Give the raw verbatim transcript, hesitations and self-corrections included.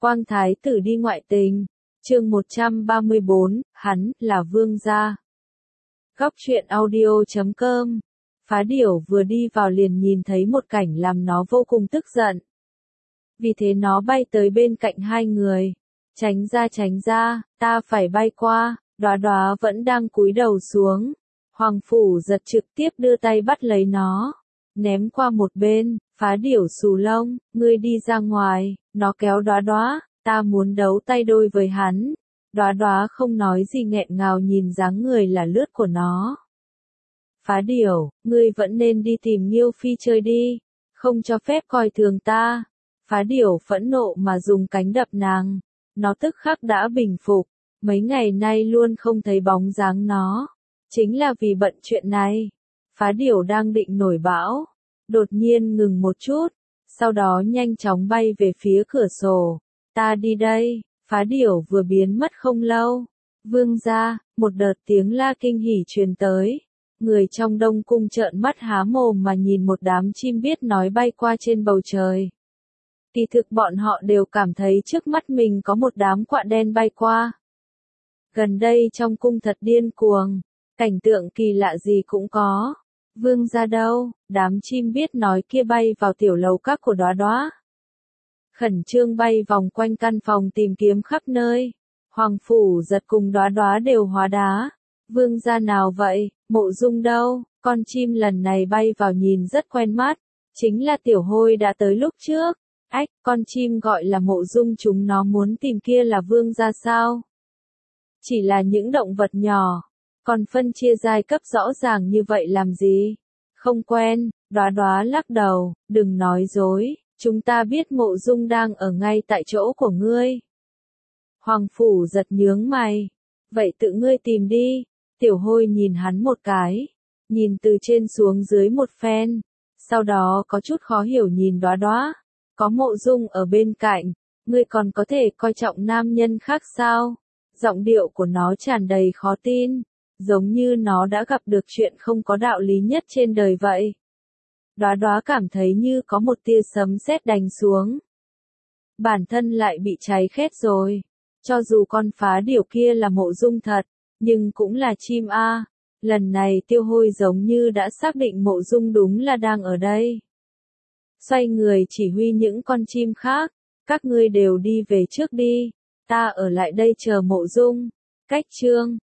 Quang Thái tử đi ngoại tình. Chương một trăm ba mươi bốn, hắn là vương gia. Góc truyện audio chấm com. Phá Điểu vừa đi vào liền nhìn thấy một cảnh làm nó vô cùng tức giận. Vì thế nó bay tới bên cạnh hai người. Tránh ra tránh ra, ta phải bay qua. Đóa Đóa vẫn đang cúi đầu xuống. Hoàng Phủ Giật trực tiếp đưa tay bắt lấy nó, ném qua một bên. Phá Điểu xù lông, ngươi đi ra ngoài. Nó kéo Đóa Đóa, ta muốn đấu tay đôi với hắn. Đóa Đóa không nói gì nghẹn ngào nhìn dáng người là lướt của nó. Phá Điểu, ngươi vẫn nên đi tìm Nghiêu Phi chơi đi, không cho phép coi thường ta. Phá Điểu phẫn nộ mà dùng cánh đập nàng, nó tức khắc đã bình phục, mấy ngày nay luôn không thấy bóng dáng nó, chính là vì bận chuyện này. Phá Điểu đang định nổi bão, đột nhiên ngừng một chút, sau đó nhanh chóng bay về phía cửa sổ. Ta đi đây. Phá Điểu vừa biến mất không lâu, vương gia, một đợt tiếng la kinh hỉ truyền tới. Người trong Đông cung trợn mắt há mồm mà nhìn một đám chim biết nói bay qua trên bầu trời. Kỳ thực bọn họ đều cảm thấy trước mắt mình có một đám quạ đen bay qua. Gần đây trong cung thật điên cuồng, cảnh tượng kỳ lạ gì cũng có. Vương gia đâu? Đám chim biết nói kia bay vào tiểu lầu các của Đóa Đóa. Khẩn trương bay vòng quanh căn phòng tìm kiếm khắp nơi. Hoàng Phủ Giật cùng Đóa Đóa đều hóa đá. Vương gia nào vậy? Mộ Dung đâu? Con chim lần này bay vào nhìn rất quen mắt. Chính là Tiểu Hôi đã tới lúc trước. Ách, con chim gọi là Mộ Dung chúng nó muốn tìm kia là vương gia sao? Chỉ là những động vật nhỏ. Còn phân chia giai cấp rõ ràng như vậy làm gì? Không quen. Đóa Đóa lắc đầu, đừng nói dối. Chúng ta biết Mộ Dung đang ở ngay tại chỗ của ngươi. Hoàng Phủ Giật nhướng mày. Vậy tự ngươi tìm đi. Tiểu Hôi nhìn hắn một cái. Nhìn từ trên xuống dưới một phen. Sau đó có chút khó hiểu nhìn Đóa Đóa. Có Mộ Dung ở bên cạnh. Ngươi còn có thể coi trọng nam nhân khác sao? Giọng điệu của nó tràn đầy khó tin. Giống như nó đã gặp được chuyện không có đạo lý nhất trên đời vậy. Đóa Đóa cảm thấy như có một tia sấm sét đánh xuống. Bản thân lại bị cháy khét rồi. Cho dù con Phá Điểu kia là Mộ Dung thật, nhưng cũng là chim a. Lần này Tiêu Hôi giống như đã xác định Mộ Dung đúng là đang ở đây. Xoay người chỉ huy những con chim khác, các ngươi đều đi về trước đi, ta ở lại đây chờ Mộ Dung. Cách chương